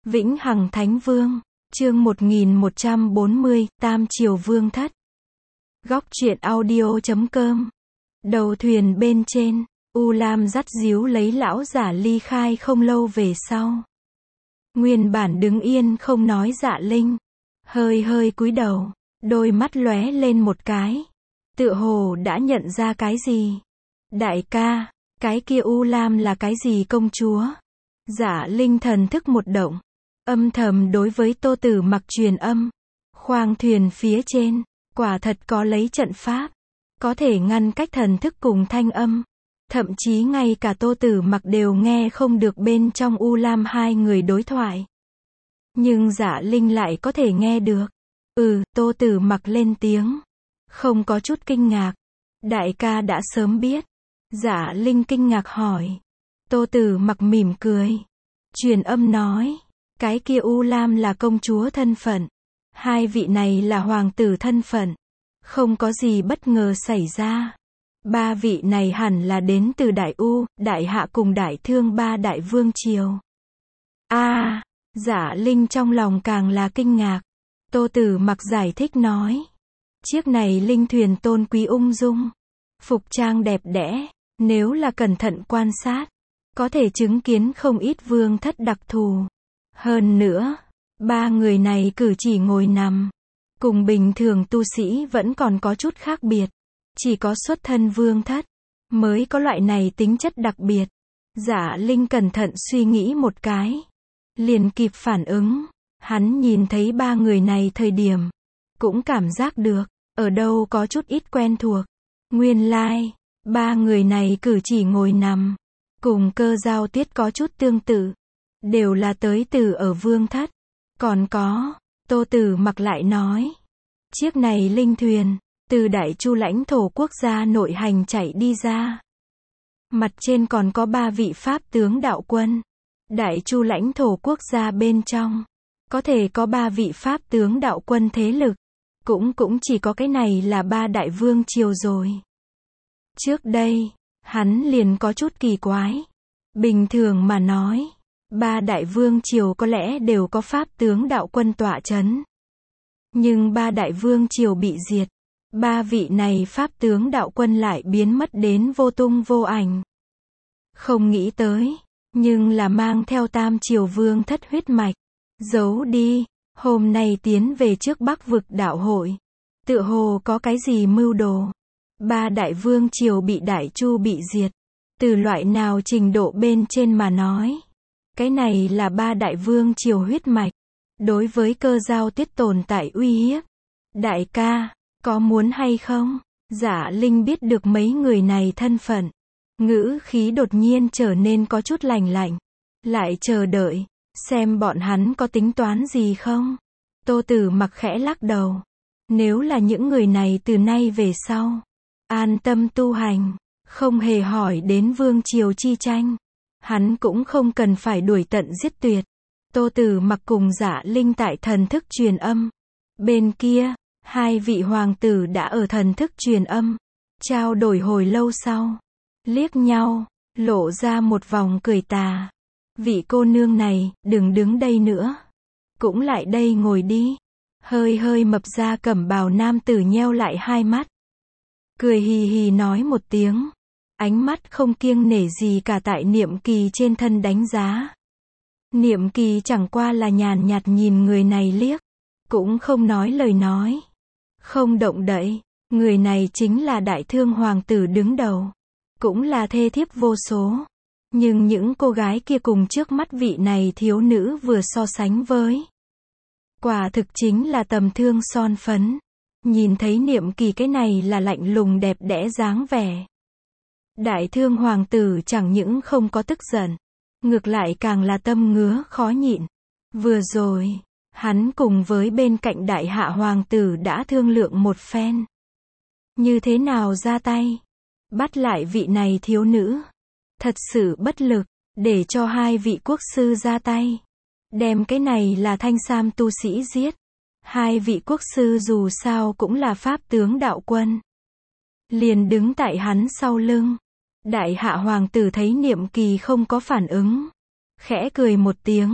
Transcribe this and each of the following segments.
Vĩnh Hằng Thánh Vương, chương 1140, Tam Triều Vương Thất. Góc truyện audio.com. Đầu thuyền bên trên, U Lam dắt díu lấy lão giả ly khai không lâu về sau. Nguyên bản đứng yên không nói Dạ Linh, hơi cúi đầu, đôi mắt lóe lên một cái, tựa hồ đã nhận ra cái gì. Đại ca, cái kia U Lam là cái gì công chúa? Dạ Linh thần thức một động, âm thầm đối với Tô Tử Mặc truyền âm. Khoang thuyền phía trên, quả thật có lấy trận pháp, có thể ngăn cách thần thức cùng thanh âm. Thậm chí ngay cả Tô Tử Mặc đều nghe không được bên trong U Lam hai người đối thoại. Nhưng Dạ Linh lại có thể nghe được. Tô Tử Mặc lên tiếng, không có chút kinh ngạc. Đại ca đã sớm biết. Dạ Linh kinh ngạc hỏi. Tô Tử Mặc mỉm cười, truyền âm nói, cái kia U Lam là công chúa thân phận, hai vị này là hoàng tử thân phận, không có gì bất ngờ xảy ra. Ba vị này hẳn là đến từ Đại U, Đại Hạ cùng Đại Thương ba đại vương triều. Dạ Linh trong lòng càng là kinh ngạc. Tô Tử Mặc giải thích nói, chiếc này linh thuyền tôn quý ung dung, phục trang đẹp đẽ, nếu là cẩn thận quan sát, có thể chứng kiến không ít vương thất đặc thù. Hơn nữa, ba người này cử chỉ ngồi nằm, cùng bình thường tu sĩ vẫn còn có chút khác biệt. Chỉ có xuất thân vương thất, mới có loại này tính chất đặc biệt. Dạ Linh cẩn thận suy nghĩ một cái, liền kịp phản ứng. Hắn nhìn thấy ba người này thời điểm, cũng cảm giác được, ở đâu có chút ít quen thuộc. Nguyên lai, ba người này cử chỉ ngồi nằm, cùng Cơ Giao Tiết có chút tương tự, đều là tới từ ở vương thất. Còn có, Tô Tử Mặc lại nói, chiếc này linh thuyền, từ Đại Chu lãnh thổ quốc gia nội hành chạy đi ra. Mặt trên còn có ba vị pháp tướng đạo quân. Đại Chu lãnh thổ quốc gia bên trong, có thể có ba vị pháp tướng đạo quân thế lực. Cũng chỉ có cái này là ba đại vương triều rồi. Trước đây, hắn liền có chút kỳ quái. Bình thường mà nói, ba đại vương triều có lẽ đều có pháp tướng đạo quân tọa chấn. Nhưng ba đại vương triều bị diệt, ba vị này pháp tướng đạo quân lại biến mất đến vô tung vô ảnh. Không nghĩ tới, nhưng là mang theo Tam Triều Vương Thất huyết mạch, giấu đi, hôm nay tiến về trước Bắc vực đạo hội, tựa hồ có cái gì mưu đồ. Ba đại vương triều bị Đại Chu bị diệt, từ loại nào trình độ bên trên mà nói, cái này là ba đại vương triều huyết mạch, đối với Cơ Giao Tiết tồn tại uy hiếp. Đại ca, có muốn hay không? Dạ Linh biết được mấy người này thân phận, ngữ khí đột nhiên trở nên có chút lạnh, lại chờ đợi, xem bọn hắn có tính toán gì không. Tô Tử Mặc khẽ lắc đầu, nếu là những người này từ nay về sau, an tâm tu hành, không hề hỏi đến vương triều chi tranh, hắn cũng không cần phải đuổi tận giết tuyệt. Tô Tử Mặc cùng Dạ Linh tại thần thức truyền âm. Bên kia, hai vị hoàng tử đã ở thần thức truyền âm, trao đổi hồi lâu sau, liếc nhau, lộ ra một vòng cười tà. Vị cô nương này, đừng đứng đây nữa, cũng lại đây ngồi đi. Hơi mập ra cẩm bào nam tử nheo lại hai mắt, cười hì hì nói một tiếng, ánh mắt không kiêng nể gì cả tại Niệm Kỳ trên thân đánh giá. Niệm Kỳ chẳng qua là nhàn nhạt nhìn người này liếc, cũng không nói lời nói, không động đậy. Người này chính là Đại Thương hoàng tử đứng đầu, cũng là thê thiếp vô số. Nhưng những cô gái kia cùng trước mắt vị này thiếu nữ vừa so sánh với, quả thực chính là tầm thương son phấn. Nhìn thấy Niệm Kỳ cái này là lạnh lùng đẹp đẽ dáng vẻ, Đại Thương hoàng tử chẳng những không có tức giận, ngược lại càng là tâm ngứa khó nhịn. Vừa rồi, hắn cùng với bên cạnh Đại Hạ hoàng tử đã thương lượng một phen, như thế nào ra tay bắt lại vị này thiếu nữ. Thật sự bất lực, để cho hai vị quốc sư ra tay, đem cái này là thanh sam tu sĩ giết. Hai vị quốc sư dù sao cũng là pháp tướng đạo quân, liền đứng tại hắn sau lưng. Đại Hạ hoàng tử thấy Niệm Kỳ không có phản ứng, khẽ cười một tiếng,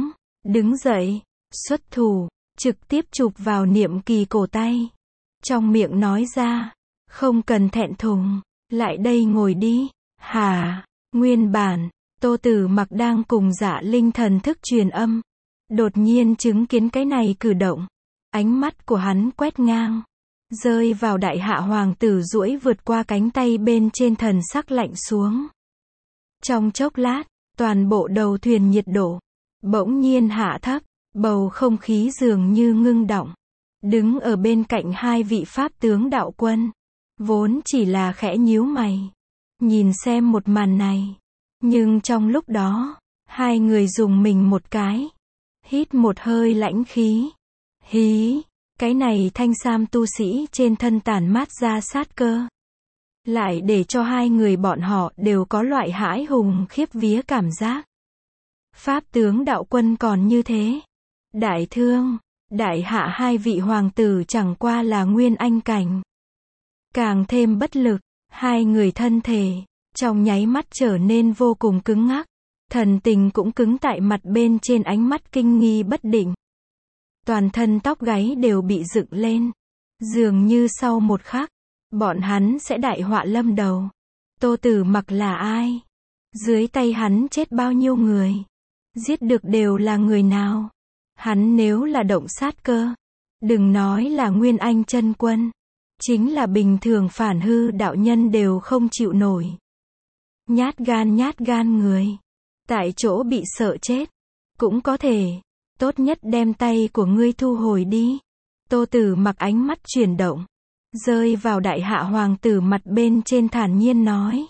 đứng dậy, xuất thủ, trực tiếp chụp vào Niệm Kỳ cổ tay. Trong miệng nói ra, không cần thẹn thùng, lại đây ngồi đi. Hả? Nguyên bản, Tô Tử Mặc đang cùng Dạ Linh thần thức truyền âm. Đột nhiên chứng kiến cái này cử động. Ánh mắt của hắn quét ngang, rơi vào đại hạ hoàng tử duỗi vượt qua cánh tay bên trên, thần sắc lạnh xuống. Trong chốc lát, toàn bộ đầu thuyền nhiệt độ bỗng nhiên hạ thấp, bầu không khí dường như ngưng đọng. Đứng ở bên cạnh hai vị pháp tướng đạo quân, vốn chỉ là khẽ nhíu mày, nhìn xem một màn này. Nhưng trong lúc đó, hai người dùng mình một cái, hít một hơi lãnh khí. Hí, cái này thanh sam tu sĩ trên thân tản mát ra sát cơ, lại để cho hai người bọn họ đều có loại hãi hùng khiếp vía cảm giác. Pháp tướng đạo quân còn như thế. Đại thương, đại hạ hai vị hoàng tử chẳng qua là nguyên anh cảnh. Càng thêm bất lực, hai người thân thể, trong nháy mắt trở nên vô cùng cứng ngắc. Thần tình cũng cứng tại mặt bên trên, ánh mắt kinh nghi bất định. Toàn thân tóc gáy đều bị dựng lên. Dường như sau một khắc, bọn hắn sẽ đại họa lâm đầu. Tô Tử Mặc là ai? Dưới tay hắn chết bao nhiêu người? Giết được đều là người nào? Hắn nếu là động sát cơ, đừng nói là Nguyên Anh chân quân, chính là bình thường phản hư đạo nhân đều không chịu nổi. Nhát gan người, tại chỗ bị sợ chết, cũng có thể. Tốt nhất đem tay của ngươi thu hồi đi. Tô Tử Mặc ánh mắt chuyển động, rơi vào đại hạ hoàng tử mặt bên trên, thản nhiên nói.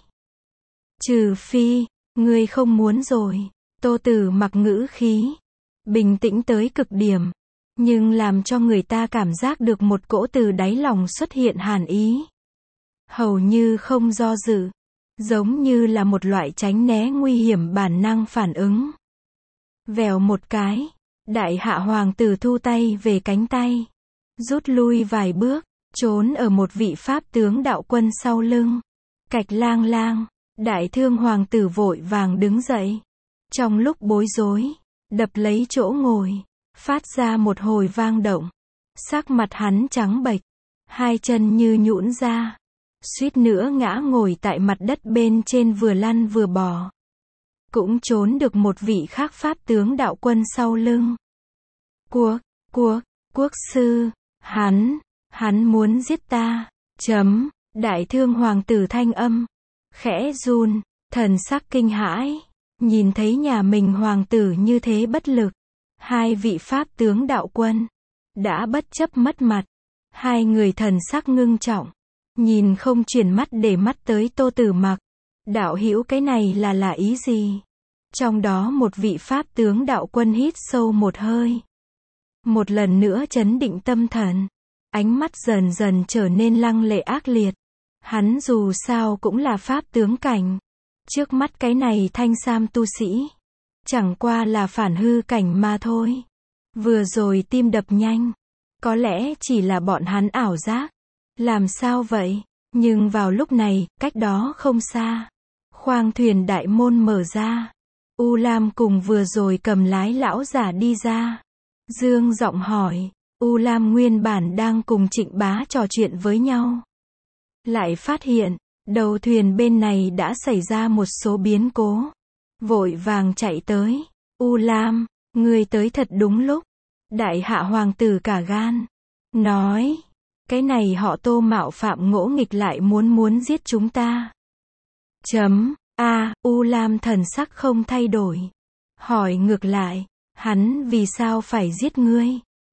Trừ phi, ngươi không muốn rồi. Tô Tử Mặc ngữ khí bình tĩnh tới cực điểm, nhưng làm cho người ta cảm giác được một cỗ từ đáy lòng xuất hiện hàn ý. Hầu như không do dự, giống như là một loại tránh né nguy hiểm bản năng phản ứng. Vèo một cái, đại hạ hoàng tử thu tay về cánh tay, rút lui vài bước, trốn ở một vị pháp tướng đạo quân sau lưng. Cạch lang lang, đại thương hoàng tử vội vàng đứng dậy. Trong lúc bối rối, đập lấy chỗ ngồi, phát ra một hồi vang động. Sắc mặt hắn trắng bệch, hai chân như nhũn ra, suýt nữa ngã ngồi tại mặt đất bên trên, vừa lăn vừa bò. Cũng trốn được một vị khác pháp tướng đạo quân sau lưng. Quốc sư, hắn muốn giết ta. Đại thương hoàng tử thanh âm khẽ run, thần sắc kinh hãi, nhìn thấy nhà mình hoàng tử như thế bất lực. Hai vị pháp tướng đạo quân đã bất chấp mất mặt, hai người thần sắc ngưng trọng, nhìn không chuyển mắt để mắt tới Tô Tử Mặc. Đạo hữu, cái này là ý gì? Trong đó một vị pháp tướng đạo quân hít sâu một hơi, một lần nữa trấn định tâm thần, ánh mắt dần dần trở nên lăng lệ ác liệt. Hắn dù sao cũng là pháp tướng cảnh, trước mắt cái này thanh sam tu sĩ, chẳng qua là phản hư cảnh mà thôi. Vừa rồi tim đập nhanh, có lẽ chỉ là bọn hắn ảo giác. Làm sao vậy? Nhưng vào lúc này, cách đó không xa, khoang thuyền đại môn mở ra. U Lam cùng vừa rồi cầm lái lão giả đi ra. Dương giọng hỏi. U Lam nguyên bản đang cùng Trịnh Bá trò chuyện với nhau, lại phát hiện đầu thuyền bên này đã xảy ra một số biến cố, vội vàng chạy tới. U Lam, ngươi tới thật đúng lúc. Đại hạ hoàng tử cả gan, nói, cái này họ Tô mạo phạm ngỗ nghịch, lại muốn giết chúng ta. U Lam thần sắc không thay đổi, hỏi ngược lại, hắn vì sao phải giết ngươi?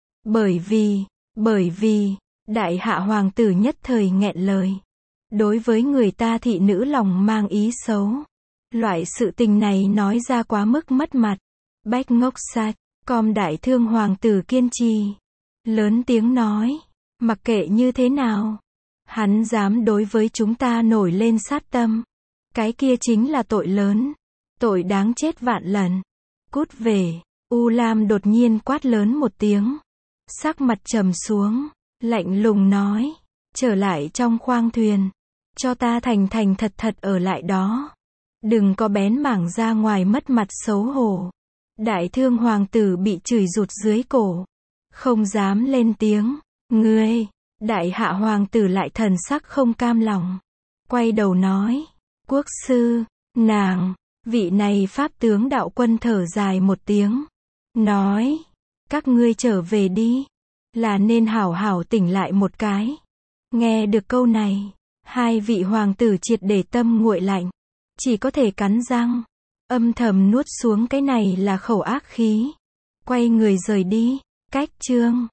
Bởi vì, đại hạ hoàng tử nhất thời nghẹn lời. Đối với người ta thị nữ lòng mang ý xấu. Loại sự tình này nói ra quá mức mất mặt. Bách ngốc sạch, com đại thương hoàng tử kiên trì, lớn tiếng nói, mặc kệ như thế nào, hắn dám đối với chúng ta nổi lên sát tâm, cái kia chính là tội lớn, tội đáng chết vạn lần. Cút về. U Lam đột nhiên quát lớn một tiếng, sắc mặt trầm xuống, lạnh lùng nói, trở lại trong khoang thuyền, cho ta thành thật ở lại đó, đừng có bén mảng ra ngoài mất mặt xấu hổ. Đại thương hoàng tử bị chửi rụt dưới cổ. Không dám lên tiếng. Ngươi! Đại hạ hoàng tử lại thần sắc không cam lòng. Quay đầu nói. Quốc sư, nàng, vị này pháp tướng đạo quân thở dài một tiếng. Nói. Các ngươi trở về đi. Là nên hảo hảo tỉnh lại một cái. Nghe được câu này, hai vị hoàng tử triệt để tâm nguội lạnh. Chỉ có thể cắn răng. Âm thầm nuốt xuống cái này là khẩu ác khí. Quay người rời đi. Cách chương